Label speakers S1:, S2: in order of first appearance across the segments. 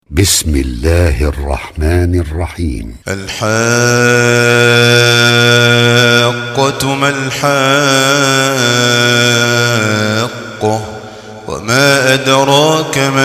S1: بسم الله الرحمن الرحيم.
S2: الحاقة ما الحاقة وما أدراك ما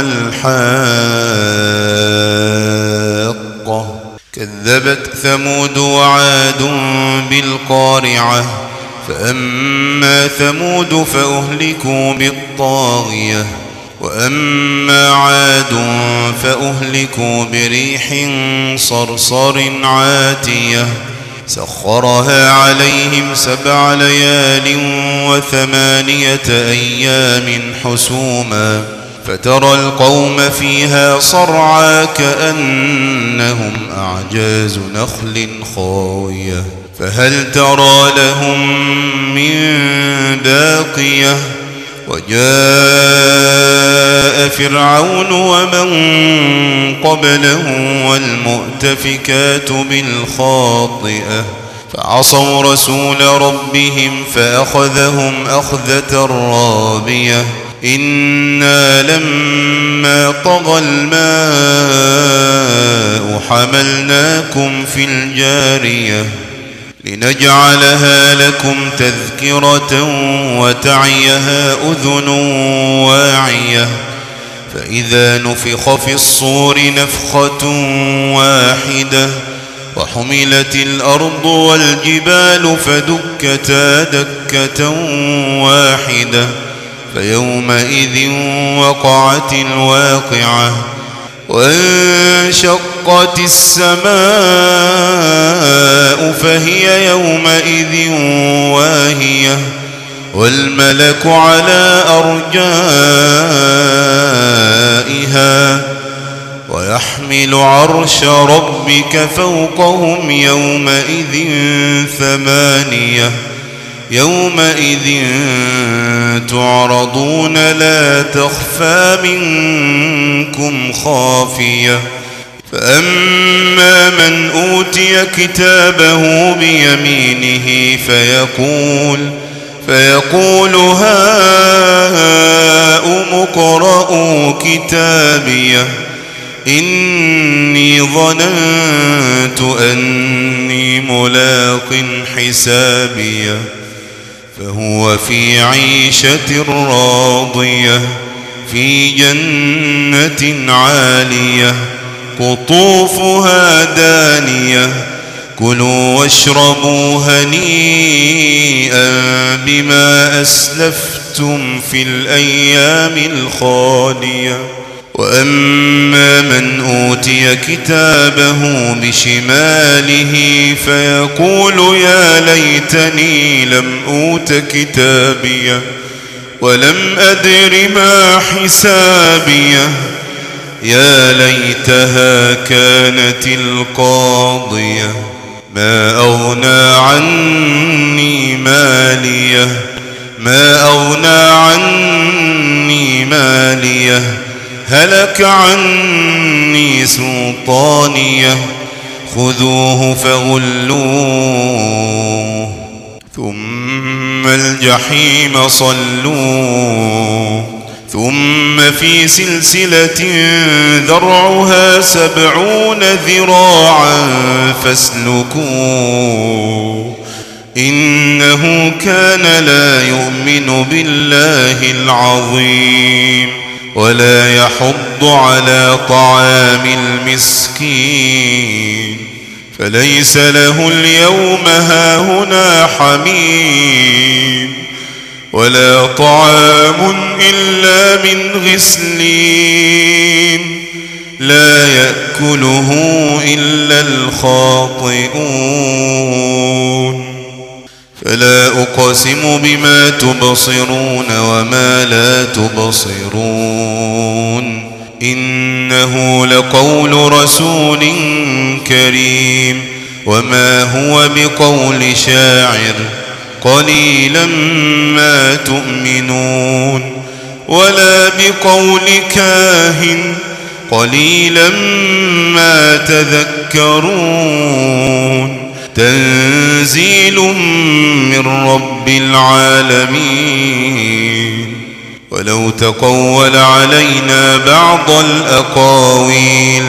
S2: الحاقة كذبت ثمود وعاد بالقارعة فأما ثمود فأهلكوا بالطاغية وأما عاد فأهلكوا بريح صرصر عاتية سخرها عليهم 7 ليال و8 أيام حسوما فترى القوم فيها صرعى كأنهم أعجاز نخل خاوية فهل ترى لهم من باقية وجاء فرعون ومن قبله والمؤتفكات بالخاطئة فعصوا رسول ربهم فأخذهم أخذة رابية إنا لما طغى الماء حملناكم في الجارية لنجعلها لكم تذكرة وتعيها أذن واعية فإذا نفخ في الصور نفخة واحدة وحملت الأرض والجبال فدكتا دكة واحدة فيومئذ وقعت الواقعة وانشقت السماء فهي يومئذ واهية والملك على أرجائها ويحمل عرش ربك فوقهم يومئذ 8 يومئذ تعرضون لا تخفى منكم خافية فأما من أوتي كتابه بيمينه فيقول هاؤم اقرءوا كتابيه إني ظننت أني ملاق حسابيه فهو في عيشة راضية في جنة عالية قطوفها دانية كلوا واشربوا هنيئا بما أسلفتم في الأيام الخالية وأما من أوتي كتابه بشماله فيقول يا ليتني لم أوت كتابيه ولم أدر ما حسابيه يا ليتها كانت القاضية ما أغنى عني ماليه هلك عني سلطانيه خذوه فغلوه ثم الجحيم صلوه ثم في سلسلة ذرعها 70 ذراعا فاسلكوه إنه كان لا يؤمن بالله العظيم ولا يحض على طعام المسكين فليس له اليوم هاهنا حميم ولا طعام إلا من غسلين لا يأكله إلا الخاطئون فلا أقسم بما تبصرون وما لا تبصرون إنه لقول رسول كريم وما هو بقول شاعر قليلا ما تؤمنون ولا بقول كاهن قليلا ما تذكرون تنزيل من رب العالمين ولو تقول علينا بعض الأقاويل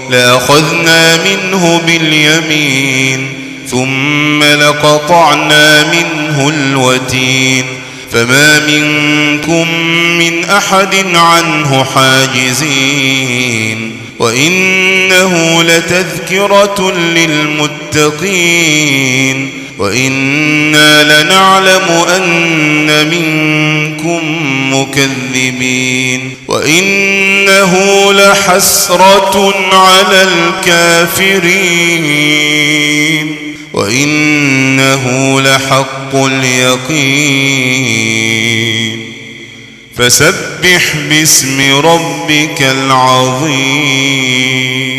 S2: لأخذنا منه باليمين ثم لقطعنا منه الوتين فما منكم من أحد عنه حاجزين وإنه لتذكرة للمتقين وإنا لنعلم أن منكم مكذبين وإنه لحسرة على الكافرين وإنه لحق اليقين فسبح باسم ربك العظيم.